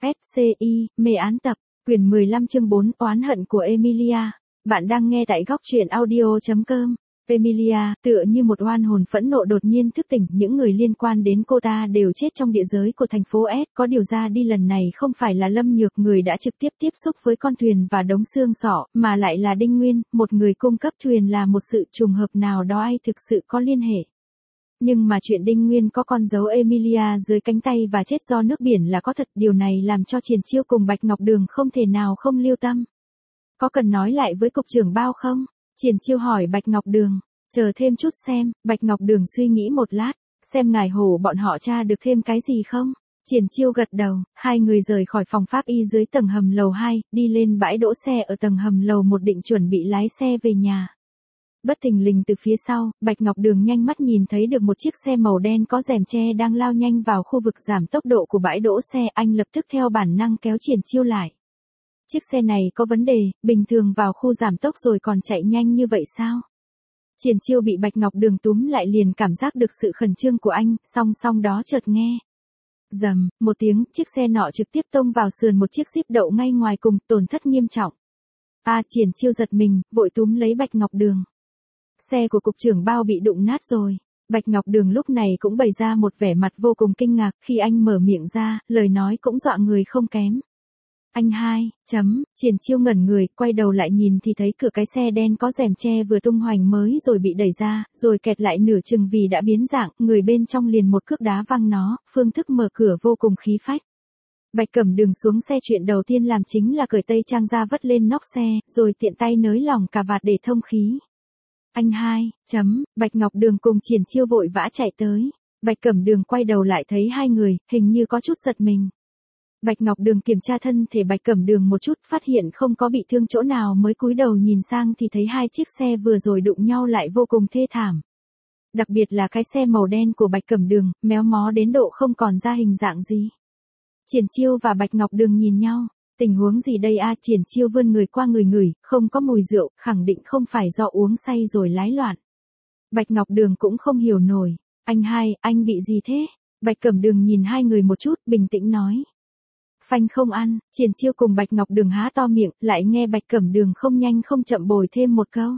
SCI, mê án tập, quyển 15 chương 4 oán hận của Emilia. Bạn đang nghe tại góc truyện audio.com. Emilia, tựa như một oan hồn phẫn nộ đột nhiên thức tỉnh, những người liên quan đến cô ta đều chết trong địa giới của thành phố S. Có điều ra đi lần này không phải là Lâm Nhược, người đã trực tiếp tiếp xúc với con thuyền và đống xương sọ, mà lại là Đinh Nguyên, một người cung cấp thuyền. Là một sự trùng hợp nào đó ai thực sự có liên hệ. Nhưng mà chuyện Đinh Nguyên có con dấu Emilia dưới cánh tay và chết do nước biển là có thật, điều này làm cho Triển Chiêu cùng Bạch Ngọc Đường không thể nào không lưu tâm. Có cần nói lại với cục trưởng Bao không? Triển Chiêu hỏi Bạch Ngọc Đường. Chờ thêm chút xem. Bạch Ngọc Đường suy nghĩ một lát, xem ngài Hổ bọn họ tra được thêm cái gì không? Triển Chiêu gật đầu. Hai người rời khỏi phòng pháp y dưới tầng hầm lầu 2, đi lên bãi đỗ xe ở tầng hầm lầu 1 định chuẩn bị lái xe về nhà. Bất thình lình từ phía sau, Bạch Ngọc Đường nhanh mắt nhìn thấy được một chiếc xe màu đen có rèm che đang lao nhanh vào khu vực giảm tốc độ của bãi đỗ xe. Anh lập tức theo bản năng kéo Triển Chiêu lại. Chiếc xe này có vấn đề, bình thường vào khu giảm tốc rồi còn chạy nhanh như vậy sao? Triển Chiêu bị Bạch Ngọc Đường túm lại liền cảm giác được sự khẩn trương của anh, song đó chợt nghe. Rầm, một tiếng, chiếc xe nọ trực tiếp tông vào sườn một chiếc Jeep đậu ngay ngoài cùng, tổn thất nghiêm trọng. Triển Chiêu giật mình, vội túm lấy Bạch Ngọc Đường. Xe của cục trưởng Bao bị đụng nát rồi. Bạch Ngọc Đường lúc này cũng bày ra một vẻ mặt vô cùng kinh ngạc, khi anh mở miệng ra, lời nói cũng dọa người không kém. Anh hai, Triển Chiêu ngẩn người, quay đầu lại nhìn thì thấy cửa cái xe đen có rèm che vừa tung hoành mới rồi bị đẩy ra, rồi kẹt lại nửa chừng vì đã biến dạng, người bên trong liền một cước đá văng nó, phương thức mở cửa vô cùng khí phách. Bạch Cẩm Đường xuống xe, chuyện đầu tiên làm chính là cởi tây trang ra vất lên nóc xe, rồi tiện tay nới lỏng cà vạt để thông khí. Anh hai, Bạch Ngọc Đường cùng Triển Chiêu vội vã chạy tới. Bạch Cẩm Đường quay đầu lại thấy hai người, hình như có chút giật mình. Bạch Ngọc Đường kiểm tra thân thể Bạch Cẩm Đường một chút, phát hiện không có bị thương chỗ nào mới cúi đầu nhìn sang thì thấy hai chiếc xe vừa rồi đụng nhau lại vô cùng thê thảm. Đặc biệt là cái xe màu đen của Bạch Cẩm Đường, méo mó đến độ không còn ra hình dạng gì. Triển Chiêu và Bạch Ngọc Đường nhìn nhau. Tình huống gì đây a? Triển Chiêu vươn người qua người ngửi, không có mùi rượu, khẳng định không phải do uống say rồi lái loạn. Bạch Ngọc Đường cũng không hiểu nổi. Anh hai, anh bị gì thế? Bạch Cẩm Đường nhìn hai người một chút, bình tĩnh nói. Phanh không ăn. Triển Chiêu cùng Bạch Ngọc Đường há to miệng, lại nghe Bạch Cẩm Đường không nhanh không chậm bồi thêm một câu.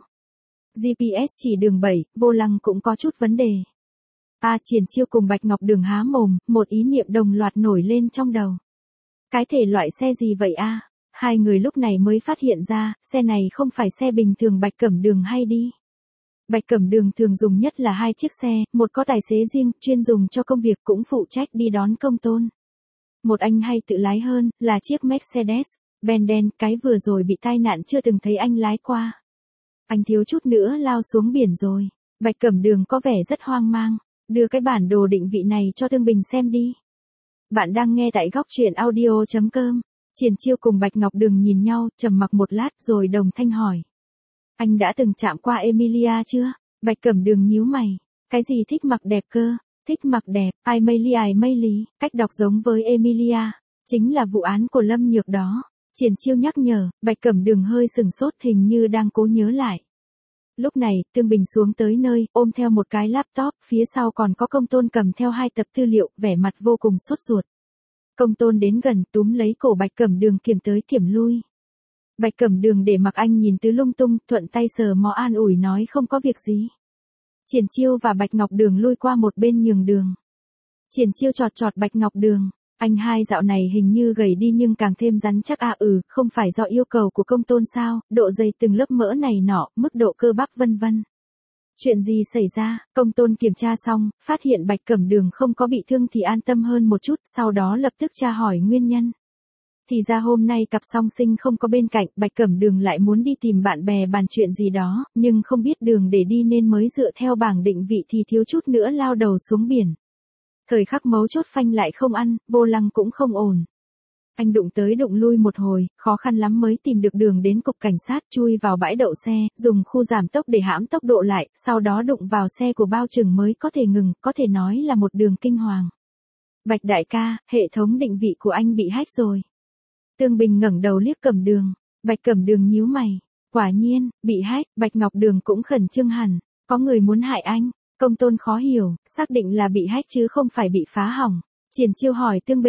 GPS chỉ đường 7, vô lăng cũng có chút vấn đề. Triển Chiêu cùng Bạch Ngọc Đường há mồm, một ý niệm đồng loạt nổi lên trong đầu. Cái thể loại xe gì vậy a? Hai người lúc này mới phát hiện ra, xe này không phải xe bình thường Bạch Cẩm Đường hay đi. Bạch Cẩm Đường thường dùng nhất là hai chiếc xe, một có tài xế riêng, chuyên dùng cho công việc cũng phụ trách đi đón công tôn. Một anh hay tự lái hơn, là chiếc Mercedes-Benz đen, cái vừa rồi bị tai nạn chưa từng thấy anh lái qua. Anh thiếu chút nữa lao xuống biển rồi. Bạch Cẩm Đường có vẻ rất hoang mang, đưa cái bản đồ định vị này cho Thương Bình xem đi. Bạn đang nghe tại góc truyện audio.com. Triển Chiêu cùng Bạch Ngọc Đường nhìn nhau, trầm mặc một lát rồi đồng thanh hỏi. Anh đã từng chạm qua Emilia chưa? Bạch Cẩm Đường nhíu mày. Cái gì thích mặc đẹp cơ? Thích mặc đẹp, ai mây lý, cách đọc giống với Emilia. Chính là vụ án của Lâm Nhược đó. Triển Chiêu nhắc nhở, Bạch Cẩm Đường hơi sừng sốt, hình như đang cố nhớ lại. Lúc này, Tương Bình xuống tới nơi, ôm theo một cái laptop, phía sau còn có Công Tôn cầm theo 2 tập tư liệu, vẻ mặt vô cùng sốt ruột. Công Tôn đến gần, túm lấy cổ Bạch Cẩm Đường kiểm tới kiểm lui. Bạch Cẩm Đường để mặc anh nhìn tứ lung tung, thuận tay sờ mó an ủi nói không có việc gì. Triển Chiêu và Bạch Ngọc Đường lui qua một bên nhường đường. Triển Chiêu chọt Bạch Ngọc Đường. Anh hai dạo này hình như gầy đi nhưng càng thêm rắn chắc. Không phải do yêu cầu của Công Tôn sao, độ dày từng lớp mỡ này nọ, mức độ cơ bắp vân vân. Chuyện gì xảy ra? Công Tôn kiểm tra xong, phát hiện Bạch Cẩm Đường không có bị thương thì an tâm hơn một chút, sau đó lập tức tra hỏi nguyên nhân. Thì ra hôm nay cặp song sinh không có bên cạnh, Bạch Cẩm Đường lại muốn đi tìm bạn bè bàn chuyện gì đó, nhưng không biết đường để đi nên mới dựa theo bảng định vị thì thiếu chút nữa lao đầu xuống biển. Thời khắc mấu chốt phanh lại không ăn, vô lăng cũng không ổn. Anh đụng tới đụng lui một hồi, khó khăn lắm mới tìm được đường đến cục cảnh sát, chui vào bãi đậu xe, dùng khu giảm tốc để hãm tốc độ lại, sau đó đụng vào xe của Bao Trừng mới có thể ngừng, có thể nói là một đường kinh hoàng. Bạch đại ca, hệ thống định vị của anh bị hack rồi. Tương Bình ngẩng đầu liếc Cẩm Đường. Bạch Cẩm Đường nhíu mày. Quả nhiên, bị hack. Bạch Ngọc Đường cũng khẩn trương hẳn. Có người muốn hại anh. Công Tôn khó hiểu, xác định là bị hack chứ không phải bị phá hỏng. Triển Chiêu hỏi Tương Bình.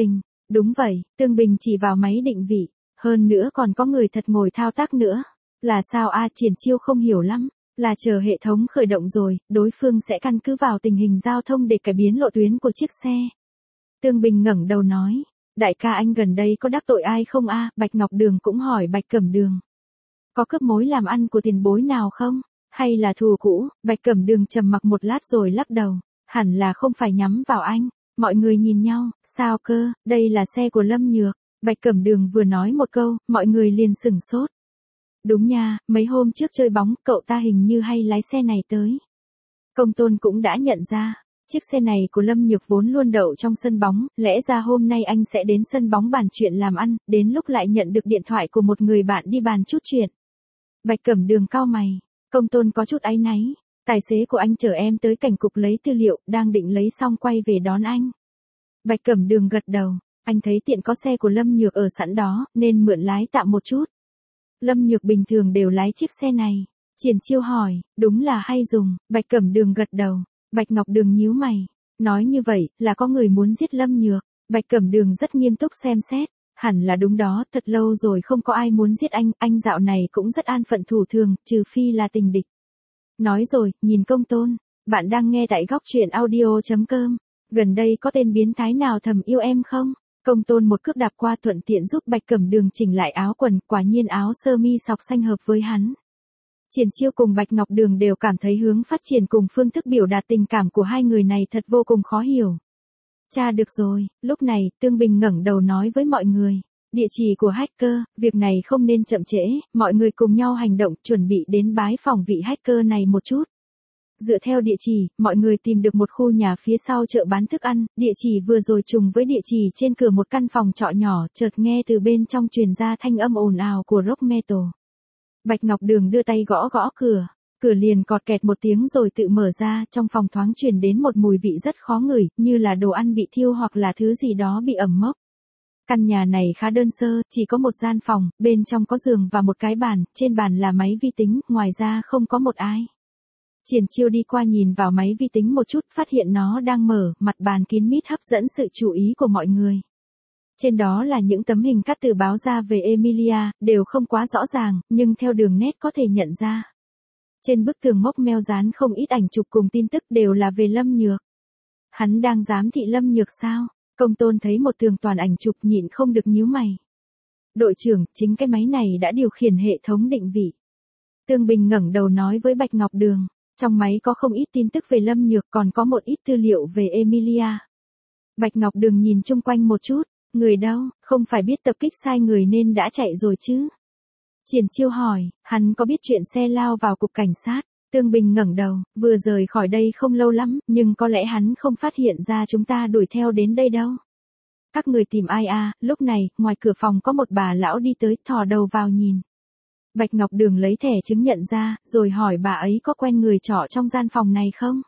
Đúng vậy, Tương Bình chỉ vào máy định vị. Hơn nữa còn có người thật ngồi thao tác nữa. Là sao a? Triển Chiêu không hiểu lắm. Là chờ hệ thống khởi động rồi, đối phương sẽ căn cứ vào tình hình giao thông để cải biến lộ tuyến của chiếc xe. Tương Bình ngẩng đầu nói. Đại ca anh gần đây có đắc tội ai không a? Bạch Ngọc Đường cũng hỏi Bạch Cẩm Đường. Có cướp mối làm ăn của tiền bối nào không? Hay là thù cũ? Bạch Cẩm Đường trầm mặc một lát rồi lắc đầu. Hẳn là không phải nhắm vào anh. Mọi người nhìn nhau, sao cơ, đây là xe của Lâm Nhược. Bạch Cẩm Đường vừa nói một câu, mọi người liền sửng sốt. Đúng nha, mấy hôm trước chơi bóng, cậu ta hình như hay lái xe này tới. Công Tôn cũng đã nhận ra, chiếc xe này của Lâm Nhược vốn luôn đậu trong sân bóng, lẽ ra hôm nay anh sẽ đến sân bóng bàn chuyện làm ăn, đến lúc lại nhận được điện thoại của một người bạn đi bàn chút chuyện. Bạch Cẩm Đường cau mày, Công Tôn có chút áy náy. Tài xế của anh chở em tới cảnh cục lấy tư liệu, đang định lấy xong quay về đón anh. Bạch Cẩm Đường gật đầu, anh thấy tiện có xe của Lâm Nhược ở sẵn đó, nên mượn lái tạm một chút. Lâm Nhược bình thường đều lái chiếc xe này. Triển Chiêu hỏi, đúng là hay dùng, Bạch Cẩm Đường gật đầu. Bạch Ngọc Đường nhíu mày, nói như vậy, là có người muốn giết Lâm Nhược. Bạch Cẩm Đường rất nghiêm túc xem xét, hẳn là đúng đó, thật lâu rồi không có ai muốn giết anh dạo này cũng rất an phận thủ thường, trừ phi là tình địch. Nói rồi, nhìn Công Tôn, bạn đang nghe tại góc truyện audio.com. Gần đây có tên biến thái nào thầm yêu em không? Công Tôn một cước đạp qua thuận tiện giúp Bạch Cẩm Đường chỉnh lại áo quần, quả nhiên áo sơ mi sọc xanh hợp với hắn. Triển Chiêu cùng Bạch Ngọc Đường đều cảm thấy hướng phát triển cùng phương thức biểu đạt tình cảm của hai người này thật vô cùng khó hiểu. Cha được rồi, lúc này, Tương Bình ngẩng đầu nói với mọi người. Địa chỉ của hacker, việc này không nên chậm trễ, mọi người cùng nhau hành động, chuẩn bị đến bái phòng vị hacker này một chút. Dựa theo địa chỉ, mọi người tìm được một khu nhà phía sau chợ bán thức ăn, địa chỉ vừa rồi trùng với địa chỉ trên cửa một căn phòng trọ nhỏ, chợt nghe từ bên trong truyền ra thanh âm ồn ào của rock metal. Bạch Ngọc Đường đưa tay gõ gõ cửa, cửa liền cọt kẹt một tiếng rồi tự mở ra, trong phòng thoáng truyền đến một mùi vị rất khó ngửi, như là đồ ăn bị thiêu hoặc là thứ gì đó bị ẩm mốc. Căn nhà này khá đơn sơ, chỉ có một gian phòng, bên trong có giường và một cái bàn, trên bàn là máy vi tính, ngoài ra không có một ai. Triển Chiêu đi qua nhìn vào máy vi tính một chút, phát hiện nó đang mở, mặt bàn kín mít hấp dẫn sự chú ý của mọi người. Trên đó là những tấm hình cắt từ báo ra về Emilia, đều không quá rõ ràng, nhưng theo đường nét có thể nhận ra. Trên bức tường mốc meo dán không ít ảnh chụp cùng tin tức đều là về Lâm Nhược. Hắn đang giám thị Lâm Nhược sao? Công Tôn thấy một tường toàn ảnh chụp nhịn không được nhíu mày. Đội trưởng, chính cái máy này đã điều khiển hệ thống định vị. Tương Bình ngẩng đầu nói với Bạch Ngọc Đường. Trong máy có không ít tin tức về Lâm Nhược, còn có một ít tư liệu về Emilia. Bạch Ngọc Đường nhìn chung quanh một chút, người đâu, không phải biết tập kích sai người nên đã chạy rồi chứ? Triển Chiêu hỏi, hắn có biết chuyện xe lao vào cục cảnh sát? Tương Bình ngẩng đầu, vừa rời khỏi đây không lâu lắm, nhưng có lẽ hắn không phát hiện ra chúng ta đuổi theo đến đây đâu. Các người tìm ai à? Lúc này, ngoài cửa phòng có một bà lão đi tới, thò đầu vào nhìn. Bạch Ngọc Đường lấy thẻ chứng nhận ra, rồi hỏi bà ấy có quen người trọ trong gian phòng này không?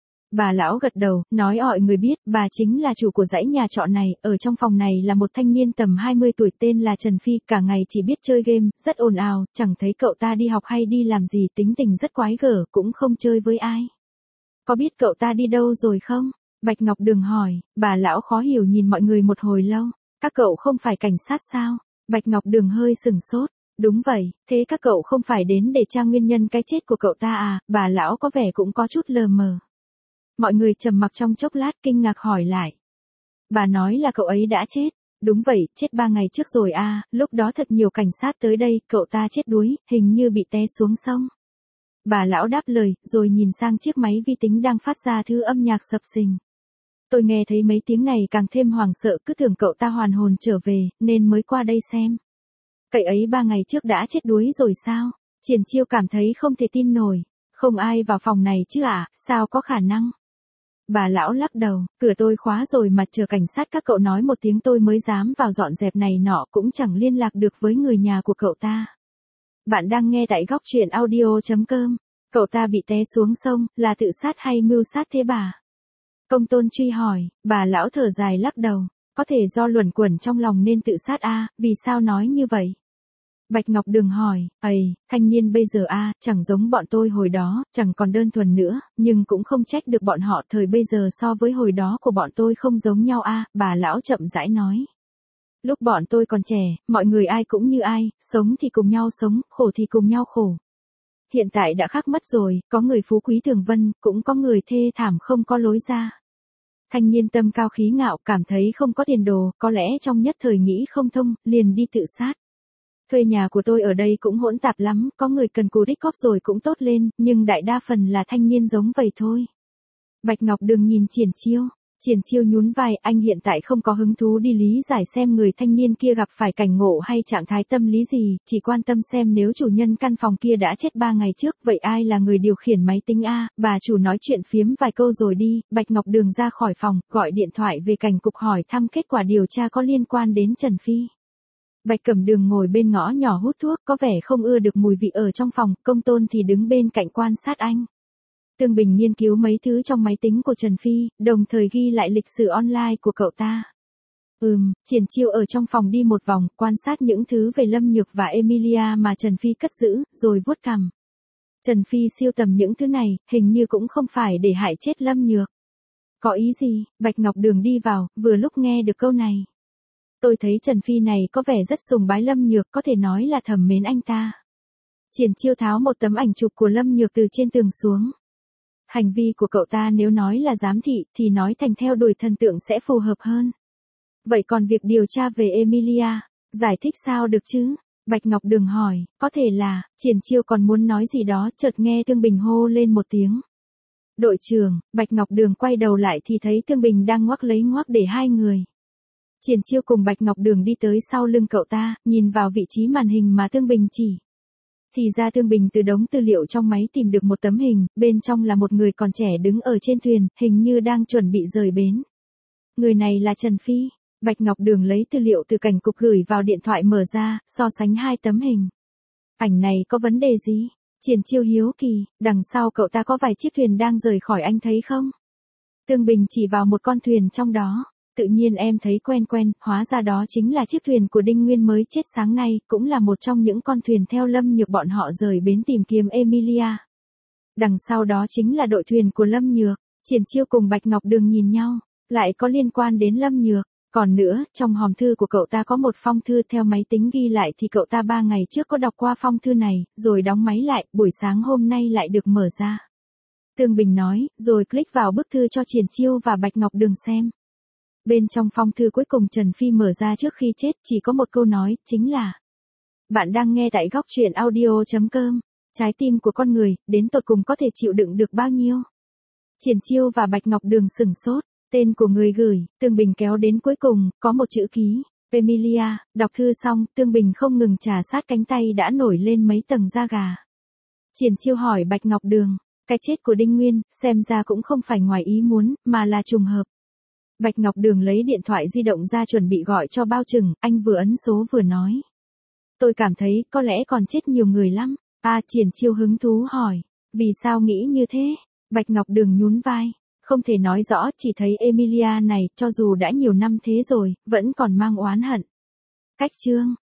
Bà lão gật đầu, nói mọi người biết, bà chính là chủ của dãy nhà trọ này, ở trong phòng này là một thanh niên tầm 20 tuổi tên là Trần Phi, cả ngày chỉ biết chơi game, rất ồn ào, chẳng thấy cậu ta đi học hay đi làm gì, tính tình rất quái gở, cũng không chơi với ai. Có biết cậu ta đi đâu rồi không? Bạch Ngọc Đường hỏi, bà lão khó hiểu nhìn mọi người một hồi lâu, các cậu không phải cảnh sát sao? Bạch Ngọc Đường hơi sừng sốt. Đúng vậy, thế các cậu không phải đến để tra nguyên nhân cái chết của cậu ta à? Bà lão có vẻ cũng có chút lờ mờ. Mọi người trầm mặc trong chốc lát kinh ngạc hỏi lại. Bà nói là cậu ấy đã chết. Đúng vậy, chết 3 ngày trước rồi à, lúc đó thật nhiều cảnh sát tới đây, cậu ta chết đuối, hình như bị té xuống sông. Bà lão đáp lời, rồi nhìn sang chiếc máy vi tính đang phát ra thứ âm nhạc sập sình. Tôi nghe thấy mấy tiếng này càng thêm hoảng sợ, cứ tưởng cậu ta hoàn hồn trở về, nên mới qua đây xem. Cậu ấy 3 ngày trước đã chết đuối rồi sao? Triển Chiêu cảm thấy không thể tin nổi. Không ai vào phòng này chứ à, sao có khả năng? Bà lão lắc đầu, cửa tôi khóa rồi mà chờ cảnh sát các cậu nói một tiếng tôi mới dám vào dọn dẹp này nọ, cũng chẳng liên lạc được với người nhà của cậu ta. Bạn đang nghe tại góc truyện audio.com. Cậu ta bị té xuống sông, là tự sát hay mưu sát thế bà? Công Tôn truy hỏi, bà lão thở dài lắc đầu. Có thể do luẩn quẩn trong lòng nên tự sát à, vì sao nói như vậy? Bạch Ngọc Đường hỏi, thanh niên bây giờ chẳng giống bọn tôi hồi đó, chẳng còn đơn thuần nữa, nhưng cũng không trách được bọn họ, thời bây giờ so với hồi đó của bọn tôi không giống nhau bà lão chậm rãi nói. Lúc bọn tôi còn trẻ, mọi người ai cũng như ai, sống thì cùng nhau sống, khổ thì cùng nhau khổ. Hiện tại đã khác mất rồi, có người phú quý tường vân, cũng có người thê thảm không có lối ra. Thanh niên tâm cao khí ngạo, cảm thấy không có tiền đồ, có lẽ trong nhất thời nghĩ không thông, liền đi tự sát. Thuê nhà của tôi ở đây cũng hỗn tạp lắm, có người cần cù đích góp rồi cũng tốt lên, nhưng đại đa phần là thanh niên giống vậy thôi. Bạch Ngọc Đường nhìn Triển Chiêu nhún vai, anh hiện tại không có hứng thú đi lý giải xem người thanh niên kia gặp phải cảnh ngộ hay trạng thái tâm lý gì, chỉ quan tâm xem nếu chủ nhân căn phòng kia đã chết 3 ngày trước, vậy ai là người điều khiển máy tính a? Bà chủ nói chuyện phiếm vài câu rồi đi. Bạch Ngọc Đường ra khỏi phòng, gọi điện thoại về cảnh cục hỏi thăm kết quả điều tra có liên quan đến Trần Phi. Bạch Cẩm Đường ngồi bên ngõ nhỏ hút thuốc, có vẻ không ưa được mùi vị ở trong phòng, Công Tôn thì đứng bên cạnh quan sát anh. Tương Bình nghiên cứu mấy thứ trong máy tính của Trần Phi, đồng thời ghi lại lịch sử online của cậu ta. Triển Chiêu ở trong phòng đi một vòng, quan sát những thứ về Lâm Nhược và Emilia mà Trần Phi cất giữ, rồi vuốt cằm. Trần Phi siêu tầm những thứ này, hình như cũng không phải để hại chết Lâm Nhược. Có ý gì? Bạch Ngọc Đường đi vào, vừa lúc nghe được câu này. Tôi thấy Trần Phi này có vẻ rất sùng bái Lâm Nhược, có thể nói là thầm mến anh ta. Triển Chiêu tháo một tấm ảnh chụp của Lâm Nhược từ trên tường xuống. Hành vi của cậu ta nếu nói là giám thị thì nói thành theo đuổi thần tượng sẽ phù hợp hơn. Vậy còn việc điều tra về Emilia, giải thích sao được chứ? Bạch Ngọc Đường hỏi, có thể là, Triển Chiêu còn muốn nói gì đó, chợt nghe Tương Bình hô lên một tiếng. Đội trưởng, Bạch Ngọc Đường quay đầu lại thì thấy Tương Bình đang ngoắc lấy ngoắc để hai người. Triển Chiêu cùng Bạch Ngọc Đường đi tới sau lưng cậu ta, nhìn vào vị trí màn hình mà Tương Bình chỉ. Thì ra Tương Bình từ đống tư liệu trong máy tìm được một tấm hình, bên trong là một người còn trẻ đứng ở trên thuyền, hình như đang chuẩn bị rời bến. Người này là Trần Phi. Bạch Ngọc Đường lấy tư liệu từ cảnh cục gửi vào điện thoại mở ra, so sánh hai tấm hình. Ảnh này có vấn đề gì? Triển Chiêu hiếu kỳ, đằng sau cậu ta có vài chiếc thuyền đang rời khỏi anh thấy không? Tương Bình chỉ vào một con thuyền trong đó. Tự nhiên em thấy quen quen, hóa ra đó chính là chiếc thuyền của Đinh Nguyên mới chết sáng nay, cũng là một trong những con thuyền theo Lâm Nhược bọn họ rời bến tìm kiếm Emilia. Đằng sau đó chính là đội thuyền của Lâm Nhược. Triển Chiêu cùng Bạch Ngọc Đường nhìn nhau, lại có liên quan đến Lâm Nhược. Còn nữa, trong hòm thư của cậu ta có một phong thư, theo máy tính ghi lại thì cậu ta 3 ngày trước có đọc qua phong thư này, rồi đóng máy lại, buổi sáng hôm nay lại được mở ra. Tương Bình nói, rồi click vào bức thư cho Triển Chiêu và Bạch Ngọc Đường xem. Bên trong phong thư cuối cùng Trần Phi mở ra trước khi chết chỉ có một câu nói, chính là: Bạn đang nghe tại góc truyện audio.com. Trái tim của con người, đến tột cùng có thể chịu đựng được bao nhiêu? Triển Chiêu và Bạch Ngọc Đường sửng sốt. Tên của người gửi, Tương Bình kéo đến cuối cùng, có một chữ ký, Emilia. Đọc thư xong, Tương Bình không ngừng trà sát cánh tay đã nổi lên mấy tầng da gà. Triển Chiêu hỏi Bạch Ngọc Đường, cái chết của Đinh Nguyên, xem ra cũng không phải ngoài ý muốn, mà là trùng hợp. Bạch Ngọc Đường lấy điện thoại di động ra chuẩn bị gọi cho Bao Trừng, anh vừa ấn số vừa nói. Tôi cảm thấy, có lẽ còn chết nhiều người lắm. Triển Chiêu hứng thú hỏi, vì sao nghĩ như thế? Bạch Ngọc Đường nhún vai. Không thể nói rõ, chỉ thấy Emilia này, cho dù đã nhiều năm thế rồi, vẫn còn mang oán hận. Cách chương.